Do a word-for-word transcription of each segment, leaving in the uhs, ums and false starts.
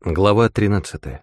Глава тринадцатая.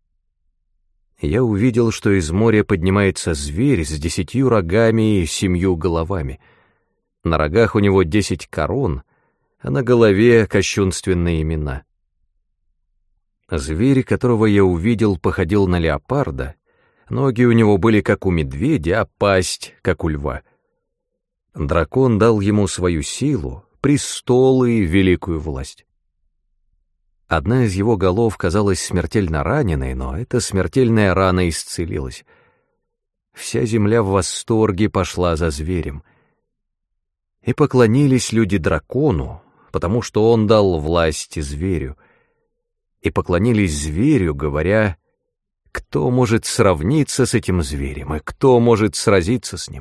Я увидел, что из моря поднимается зверь с десятью рогами и семью головами. На рогах у него десять корон, а на голове кощунственные имена. Зверь, которого я увидел, походил на леопарда, ноги у него были как у медведя, а пасть как у льва. Дракон дал ему свою силу, престол и великую власть. Одна из его голов казалась смертельно раненой, но эта смертельная рана исцелилась. Вся земля в восторге пошла за зверем. И поклонились люди дракону, потому что он дал власть зверю. И поклонились зверю, говоря: кто может сравниться с этим зверем, и кто может сразиться с ним?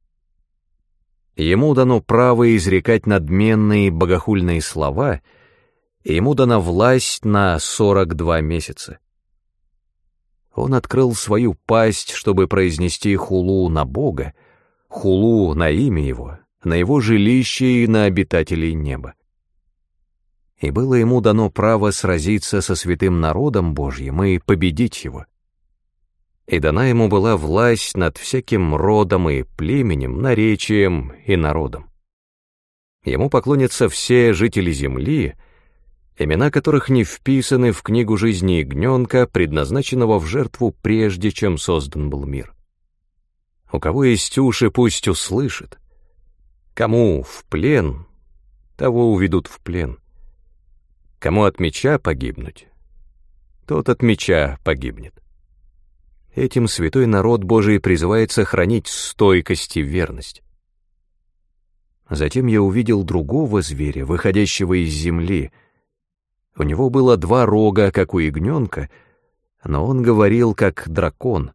Ему дано право изрекать надменные богохульные слова, и ему дана власть на сорок два месяца. Он открыл свою пасть, чтобы произнести хулу на Бога, хулу на имя Его, на Его жилище и на обитателей неба. И было ему дано право сразиться со святым народом Божьим и победить его. И дана ему была власть над всяким родом и племенем, наречием и народом. Ему поклонятся все жители земли, имена которых не вписаны в книгу жизни ягненка, предназначенного в жертву прежде, чем создан был мир. У кого есть уши, пусть услышит. Кому в плен, того уведут в плен. Кому от меча погибнуть, тот от меча погибнет. Этим святой народ Божий призывает сохранить стойкость и верность. Затем я увидел другого зверя, выходящего из земли. У него было два рога, как у ягненка, но он говорил, как дракон.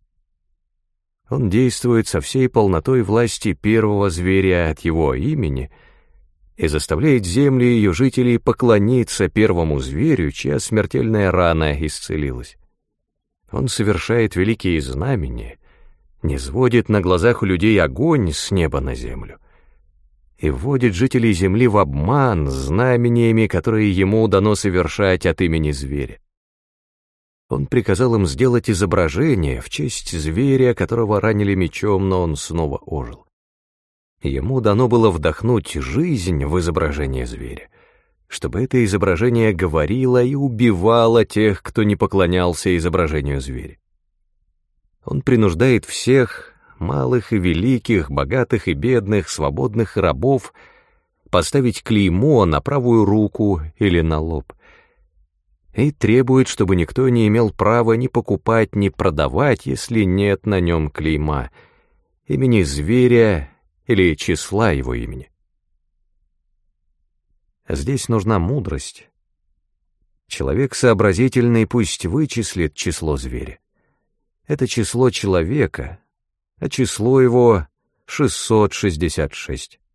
Он действует со всей полнотой власти первого зверя от его имени и заставляет земли и ее жителей поклониться первому зверю, чья смертельная рана исцелилась. Он совершает великие знамения, низводит на глазах у людей огонь с неба на землю и вводит жителей земли в обман знамениями, которые ему дано совершать от имени зверя. Он приказал им сделать изображение в честь зверя, которого ранили мечом, но он снова ожил. Ему дано было вдохнуть жизнь в изображение зверя, чтобы это изображение говорило и убивало тех, кто не поклонялся изображению зверя. Он принуждает всех, малых и великих, богатых и бедных, свободных и рабов, поставить клеймо на правую руку или на лоб, и требует, чтобы никто не имел права ни покупать, ни продавать, если нет на нем клейма, имени зверя или числа его имени. Здесь нужна мудрость. Человек сообразительный пусть вычислит число зверя. Это число человека, а число его шестьсот шестьдесят шесть.